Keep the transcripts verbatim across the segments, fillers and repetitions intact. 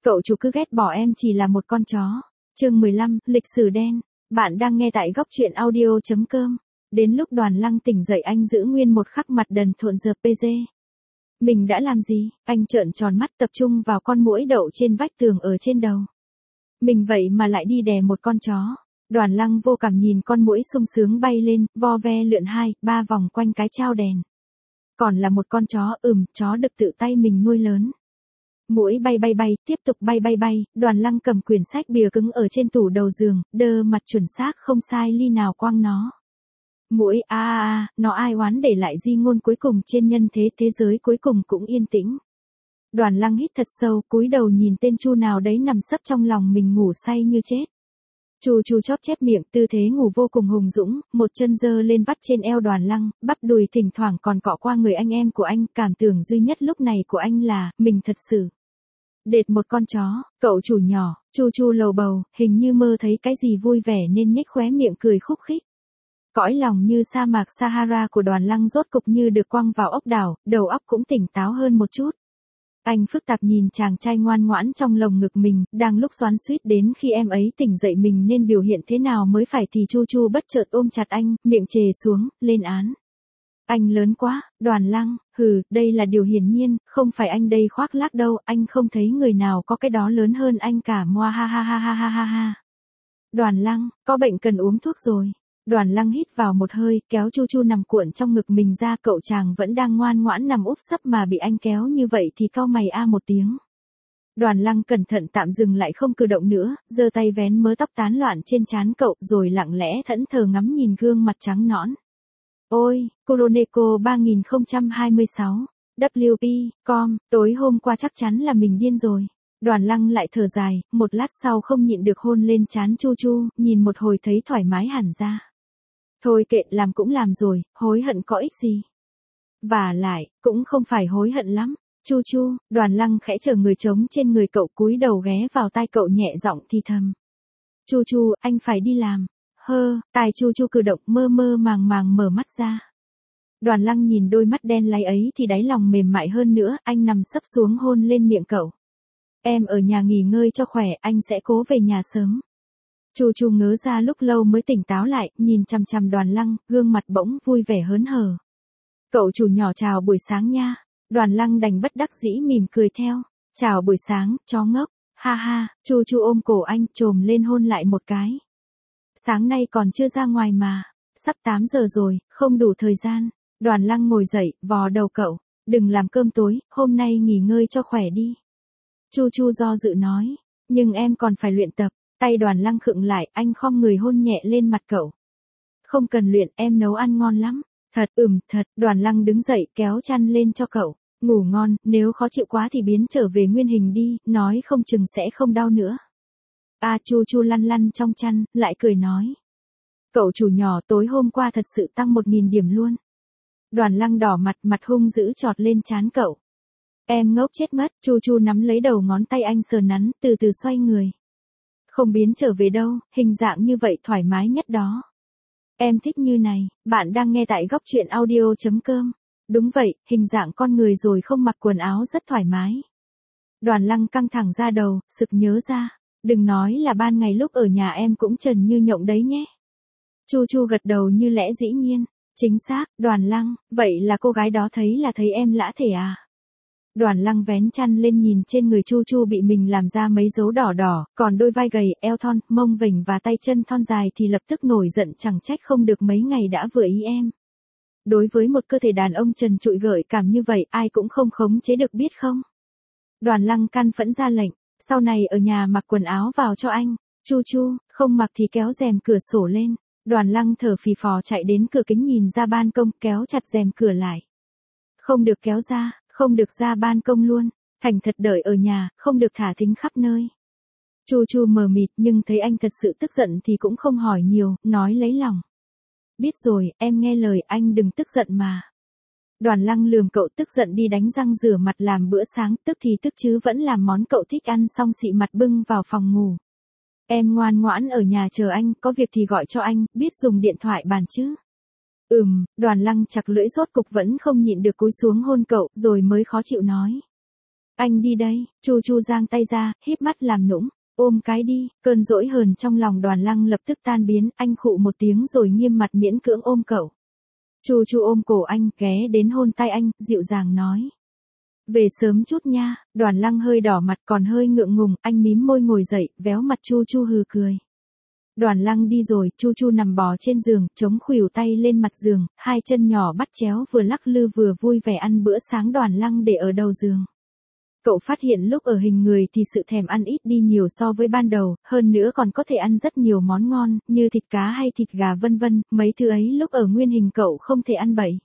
Cậu chủ cứ ghét bỏ em chỉ là một con chó. Chương mười lăm, lịch sử đen. Bạn đang nghe tại góc truyện audio chấm com. Đến lúc Đoàn Lăng tỉnh dậy anh giữ nguyên một khắc mặt đần thộn giờ pê giê. Mình đã làm gì? Anh trợn tròn mắt tập trung vào con muỗi đậu trên vách tường ở trên đầu. Mình vậy mà lại đi đè một con chó. Đoàn Lăng vô cảm nhìn con muỗi sung sướng bay lên, vo ve lượn hai, ba vòng quanh cái chao đèn. Còn là một con chó, ừm, chó được tự tay mình nuôi lớn. Muỗi bay bay bay, tiếp tục bay bay bay, Đoàn Lăng cầm quyển sách bìa cứng ở trên tủ đầu giường, đơ mặt chuẩn xác không sai ly nào quăng nó. Muỗi a a a, nó ai oán để lại di ngôn cuối cùng trên nhân thế, thế giới cuối cùng cũng yên tĩnh. Đoàn Lăng hít thật sâu, cúi đầu nhìn tên Chu nào đấy nằm sấp trong lòng mình ngủ say như chết. Chu Chu chóp chép miệng, tư thế ngủ vô cùng hùng dũng, một chân giơ lên vắt trên eo Đoàn Lăng, bắp đùi thỉnh thoảng còn cọ qua người anh em của anh, cảm tưởng duy nhất lúc này của anh là, mình thật sự đệt một con chó. Cậu chủ nhỏ, Chu Chu lầu bầu, hình như mơ thấy cái gì vui vẻ nên nhếch khóe miệng cười khúc khích. Cõi lòng như sa mạc Sahara của Đoàn Lăng rốt cục như được quăng vào ốc đảo, đầu óc cũng tỉnh táo hơn một chút. Anh phức tạp nhìn chàng trai ngoan ngoãn trong lồng ngực mình, đang lúc xoắn xuýt đến khi em ấy tỉnh dậy mình nên biểu hiện thế nào mới phải thì Chu Chu bất chợt ôm chặt anh, miệng chề xuống, lên án. Anh lớn quá, Đoàn Lăng, hừ, đây là điều hiển nhiên, không phải anh đây khoác lác đâu, anh không thấy người nào có cái đó lớn hơn anh cả, moa ha ha ha ha ha ha ha. Đoàn Lăng, có bệnh cần uống thuốc rồi. Đoàn Lăng hít vào một hơi, kéo Chu Chu nằm cuộn trong ngực mình ra, cậu chàng vẫn đang ngoan ngoãn nằm úp sấp mà bị anh kéo như vậy thì cau mày a một tiếng. Đoàn Lăng cẩn thận tạm dừng lại không cử động nữa, giơ tay vén mớ tóc tán loạn trên trán cậu rồi lặng lẽ thẫn thờ ngắm nhìn gương mặt trắng nõn. Ôi, Kuroneko ba không hai sáu, W P, com, tối hôm qua chắc chắn là mình điên rồi. Đoàn Lăng lại thở dài, một lát sau không nhịn được hôn lên trán Chu Chu, nhìn một hồi thấy thoải mái hẳn ra. Thôi kệ, làm cũng làm rồi, hối hận có ích gì. Và lại, cũng không phải hối hận lắm. Chu Chu, Đoàn Lăng khẽ chở người trống trên người cậu, cúi đầu ghé vào tai cậu nhẹ giọng thì thầm. Chu Chu, anh phải đi làm. Hơ, tai Chu Chu cử động, mơ mơ màng màng mở mắt ra. Đoàn Lăng nhìn đôi mắt đen láy ấy thì đáy lòng mềm mại hơn nữa, anh nằm sấp xuống hôn lên miệng cậu. Em ở nhà nghỉ ngơi cho khỏe, anh sẽ cố về nhà sớm. Chu Chu ngớ ra lúc lâu mới tỉnh táo lại, nhìn chằm chằm Đoàn Lăng, gương mặt bỗng vui vẻ hớn hở. Cậu chủ nhỏ chào buổi sáng nha. Đoàn Lăng đành bất đắc dĩ mỉm cười theo. Chào buổi sáng, chó ngốc. Ha ha, Chu Chu ôm cổ anh, chồm lên hôn lại một cái. Sáng nay còn chưa ra ngoài mà. Sắp tám giờ rồi, không đủ thời gian. Đoàn Lăng ngồi dậy, vò đầu cậu. Đừng làm cơm tối, hôm nay nghỉ ngơi cho khỏe đi. Chu Chu do dự nói. Nhưng em còn phải luyện tập. Tay Đoàn Lăng khựng lại, anh khom người hôn nhẹ lên mặt cậu. Không cần luyện, em nấu ăn ngon lắm. Thật, ừm, thật. Đoàn Lăng đứng dậy kéo chăn lên cho cậu. Ngủ ngon, nếu khó chịu quá thì biến trở về nguyên hình đi, nói không chừng sẽ không đau nữa. A Chu Chu lăn lăn trong chăn, lại cười nói. Cậu chủ nhỏ, tối hôm qua thật sự tăng một nghìn điểm luôn. Đoàn Lăng đỏ mặt, mặt hung dữ chọt lên trán cậu. Em ngốc chết mất. Chu Chu nắm lấy đầu ngón tay anh sờ nắn, từ từ xoay người. Không biến trở về đâu, hình dạng như vậy thoải mái nhất đó. Em thích như này. Bạn đang nghe tại góc truyện audio chấm com. Đúng vậy, hình dạng con người rồi không mặc quần áo rất thoải mái. Đoàn Lăng căng thẳng ra đầu, sực nhớ ra. Đừng nói là ban ngày lúc ở nhà em cũng trần như nhộng đấy nhé. Chu Chu gật đầu như lẽ dĩ nhiên. Chính xác, Đoàn Lăng, vậy là cô gái đó thấy là thấy em lã thể à? Đoàn Lăng vén chăn lên nhìn trên người Chu Chu bị mình làm ra mấy dấu đỏ đỏ, còn đôi vai gầy, eo thon, mông vểnh và tay chân thon dài thì lập tức nổi giận, chẳng trách không được mấy ngày đã vừa ý em. Đối với một cơ thể đàn ông trần trụi gợi cảm như vậy, ai cũng không khống chế được biết không? Đoàn Lăng căn phẫn ra lệnh, sau này ở nhà mặc quần áo vào cho anh. Chu Chu, không mặc thì kéo rèm cửa sổ lên. Đoàn Lăng thở phì phò chạy đến cửa kính nhìn ra ban công, kéo chặt rèm cửa lại. Không được kéo ra, không được ra ban công luôn, thành thật đợi ở nhà, không được thả thính khắp nơi. Chu Chu mờ mịt nhưng thấy anh thật sự tức giận thì cũng không hỏi nhiều, nói lấy lòng. Biết rồi, em nghe lời, anh đừng tức giận mà. Đoàn Lăng lườm cậu, tức giận đi đánh răng rửa mặt làm bữa sáng, tức thì tức chứ vẫn làm món cậu thích ăn, xong xị mặt bưng vào phòng ngủ. Em ngoan ngoãn ở nhà chờ anh, có việc thì gọi cho anh, biết dùng điện thoại bàn chứ. Ừm, Đoàn Lăng chặt lưỡi rốt cục vẫn không nhịn được cúi xuống hôn cậu, rồi mới khó chịu nói. Anh đi đây, Chu Chu giang tay ra, híp mắt làm nũng, ôm cái đi, cơn dỗi hờn trong lòng Đoàn Lăng lập tức tan biến, anh khụ một tiếng rồi nghiêm mặt miễn cưỡng ôm cậu. Chu Chu ôm cổ anh, ghé đến hôn tay anh, dịu dàng nói. Về sớm chút nha, Đoàn Lăng hơi đỏ mặt còn hơi ngượng ngùng, anh mím môi ngồi dậy, véo mặt Chu Chu hừ cười. Đoàn Lăng đi rồi, Chu Chu nằm bò trên giường, chống khuỷu tay lên mặt giường, hai chân nhỏ bắt chéo vừa lắc lư vừa vui vẻ ăn bữa sáng Đoàn Lăng để ở đầu giường. Cậu phát hiện lúc ở hình người thì sự thèm ăn ít đi nhiều so với ban đầu, hơn nữa còn có thể ăn rất nhiều món ngon, như thịt cá hay thịt gà vân vân, mấy thứ ấy lúc ở nguyên hình cậu không thể ăn bậy.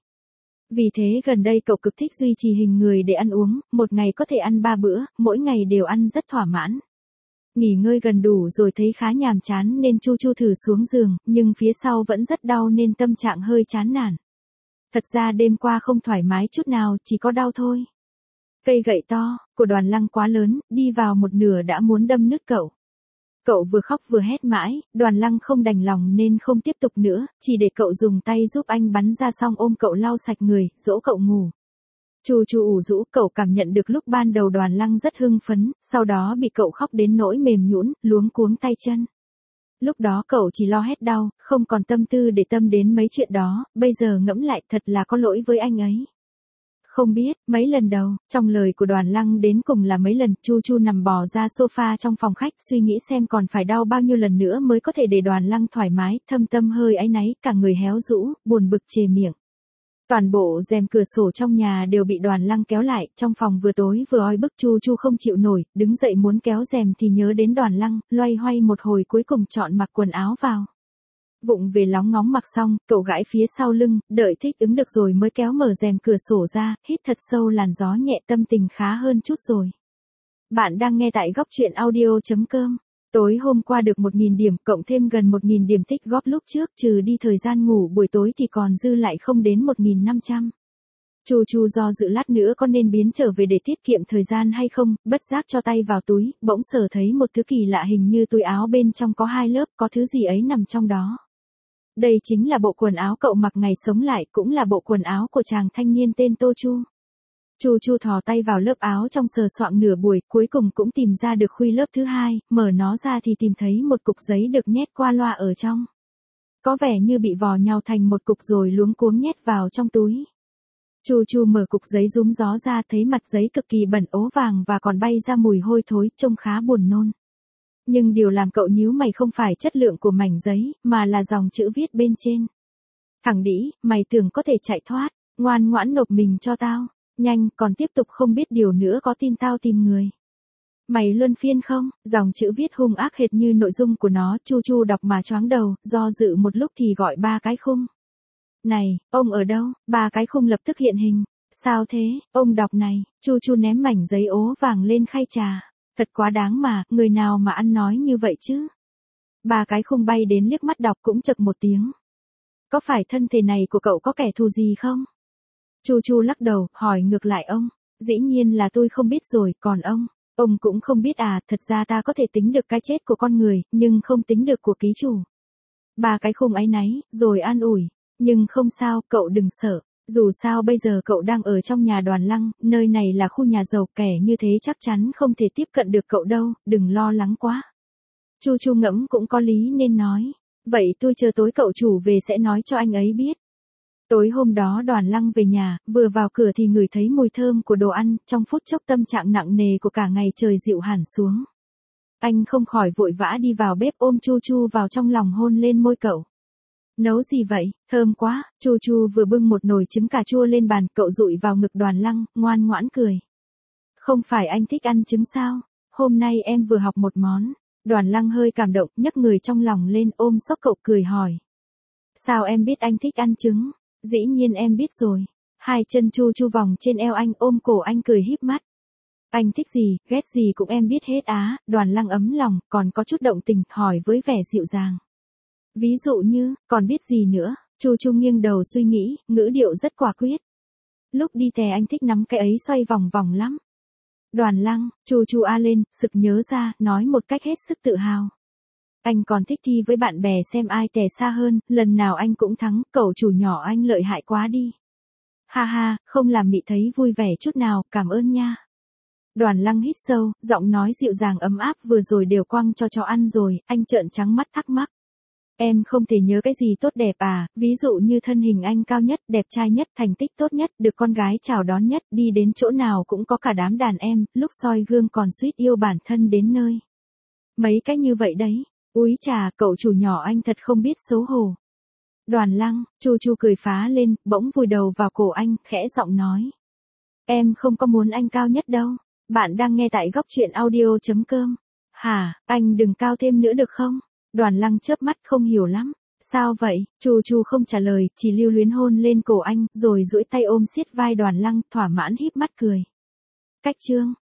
Vì thế gần đây cậu cực thích duy trì hình người để ăn uống, một ngày có thể ăn ba bữa, mỗi ngày đều ăn rất thỏa mãn. Nghỉ ngơi gần đủ rồi thấy khá nhàm chán nên Chu Chu thử xuống giường, nhưng phía sau vẫn rất đau nên tâm trạng hơi chán nản. Thật ra đêm qua không thoải mái chút nào, chỉ có đau thôi. Cây gậy to, của Đoàn Lăng quá lớn, đi vào một nửa đã muốn đâm nứt cậu. Cậu vừa khóc vừa hét mãi, Đoàn Lăng không đành lòng nên không tiếp tục nữa, chỉ để cậu dùng tay giúp anh bắn ra xong ôm cậu lau sạch người, dỗ cậu ngủ. Chu Chu ủ rũ, cậu cảm nhận được lúc ban đầu Đoàn Lăng rất hưng phấn, sau đó bị cậu khóc đến nỗi mềm nhũn, luống cuống tay chân. Lúc đó cậu chỉ lo hết đau, không còn tâm tư để tâm đến mấy chuyện đó, bây giờ ngẫm lại thật là có lỗi với anh ấy. Không biết, mấy lần đầu, trong lời của Đoàn Lăng đến cùng là mấy lần, Chu Chu nằm bò ra sofa trong phòng khách suy nghĩ xem còn phải đau bao nhiêu lần nữa mới có thể để Đoàn Lăng thoải mái, thâm tâm hơi áy náy, cả người héo rũ, buồn bực chề miệng. Toàn bộ rèm cửa sổ trong nhà đều bị Đoàn Lăng kéo lại, trong phòng vừa tối vừa oi bức Chu Chu không chịu nổi, đứng dậy muốn kéo rèm thì nhớ đến Đoàn Lăng, loay hoay một hồi cuối cùng chọn mặc quần áo vào. Vụng về lóng ngóng mặc xong, cậu gãi phía sau lưng, đợi thích ứng được rồi mới kéo mở rèm cửa sổ ra, hít thật sâu làn gió nhẹ tâm tình khá hơn chút rồi. Bạn đang nghe tại góc truyện audio chấm com. Tối hôm qua được một nghìn điểm, cộng thêm gần một nghìn điểm tích góp lúc trước, trừ đi thời gian ngủ buổi tối thì còn dư lại không đến một nghìn năm trăm. Chu Chu do dự lát nữa có nên biến trở về để tiết kiệm thời gian hay không, bất giác cho tay vào túi, bỗng sờ thấy một thứ kỳ lạ hình như túi áo bên trong có hai lớp, có thứ gì ấy nằm trong đó. Đây chính là bộ quần áo cậu mặc ngày sống lại, cũng là bộ quần áo của chàng thanh niên tên Tô Chu. Chu Chu thò tay vào lớp áo trong sờ soạng nửa buổi, cuối cùng cũng tìm ra được khuy lớp thứ hai, mở nó ra thì tìm thấy một cục giấy được nhét qua loa ở trong. Có vẻ như bị vò nhau thành một cục rồi luống cuống nhét vào trong túi. Chu Chu mở cục giấy rúm gió ra thấy mặt giấy cực kỳ bẩn ố vàng và còn bay ra mùi hôi thối, trông khá buồn nôn. Nhưng điều làm cậu nhíu mày không phải chất lượng của mảnh giấy, mà là dòng chữ viết bên trên. Thằng đĩ, mày tưởng có thể chạy thoát, ngoan ngoãn nộp mình cho tao, nhanh, còn tiếp tục không biết điều nữa có tin tao tìm người. Mày luân phiên không, dòng chữ viết hung ác hệt như nội dung của nó, Chu Chu đọc mà choáng đầu, do dự một lúc thì gọi ba cái khung. Này, ông ở đâu, ba cái khung lập tức hiện hình, sao thế, ông đọc này, Chu Chu ném mảnh giấy ố vàng lên khay trà. Thật quá đáng mà, người nào mà ăn nói như vậy chứ. Ba cái khung bay đến liếc mắt đọc cũng chậc một tiếng. Có phải thân thể này của cậu có kẻ thù gì không? Chu Chu lắc đầu, hỏi ngược lại ông. Dĩ nhiên là tôi không biết rồi, còn ông? Ông cũng không biết à, thật ra ta có thể tính được cái chết của con người, nhưng không tính được của ký chủ. Ba cái khung áy náy, rồi an ủi. Nhưng không sao, cậu đừng sợ. Dù sao bây giờ cậu đang ở trong nhà Đoàn Lăng, nơi này là khu nhà giàu, kẻ như thế chắc chắn không thể tiếp cận được cậu đâu, đừng lo lắng quá. Chu Chu ngẫm cũng có lý nên nói, vậy tôi chờ tối cậu chủ về sẽ nói cho anh ấy biết. Tối hôm đó Đoàn Lăng về nhà, vừa vào cửa thì ngửi thấy mùi thơm của đồ ăn, trong phút chốc tâm trạng nặng nề của cả ngày trời dịu hẳn xuống. Anh không khỏi vội vã đi vào bếp ôm Chu Chu vào trong lòng hôn lên môi cậu. Nấu gì vậy, thơm quá, Chu Chu vừa bưng một nồi trứng cà chua lên bàn, cậu dụi vào ngực Đoàn Lăng, ngoan ngoãn cười. Không phải anh thích ăn trứng sao, hôm nay em vừa học một món. Đoàn Lăng hơi cảm động, nhấc người trong lòng lên ôm xốc cậu cười hỏi. Sao em biết anh thích ăn trứng? Dĩ nhiên em biết rồi. Hai chân Chu Chu vòng trên eo anh ôm cổ anh cười híp mắt. Anh thích gì, ghét gì cũng em biết hết á, Đoàn Lăng ấm lòng, còn có chút động tình, hỏi với vẻ dịu dàng. Ví dụ như, còn biết gì nữa, Chu Chu nghiêng đầu suy nghĩ, ngữ điệu rất quả quyết. Lúc đi tè anh thích nắm cái ấy xoay vòng vòng lắm. Đoàn Lăng, Chu Chu a lên, sực nhớ ra, nói một cách hết sức tự hào. Anh còn thích thi với bạn bè xem ai tè xa hơn, lần nào anh cũng thắng, cậu chủ nhỏ anh lợi hại quá đi. Ha ha, không làm Mị thấy vui vẻ chút nào, cảm ơn nha. Đoàn Lăng hít sâu, giọng nói dịu dàng ấm áp vừa rồi đều quăng cho chó ăn rồi, anh trợn trắng mắt thắc mắc. Em không thể nhớ cái gì tốt đẹp à, ví dụ như thân hình anh cao nhất, đẹp trai nhất, thành tích tốt nhất, được con gái chào đón nhất, đi đến chỗ nào cũng có cả đám đàn em, lúc soi gương còn suýt yêu bản thân đến nơi. Mấy cái như vậy đấy, úi chà, cậu chủ nhỏ anh thật không biết xấu hổ. Đoàn Lăng, Chu Chu cười phá lên, bỗng vùi đầu vào cổ anh, khẽ giọng nói. Em không có muốn anh cao nhất đâu, bạn đang nghe tại góc truyện audio chấm com. Hả, anh đừng cao thêm nữa được không? Đoàn Lăng chớp mắt không hiểu lắm. Sao vậy? Chu Chu không trả lời, chỉ lưu luyến hôn lên cổ anh, rồi duỗi tay ôm siết vai Đoàn Lăng, thỏa mãn híp mắt cười. Cách chương,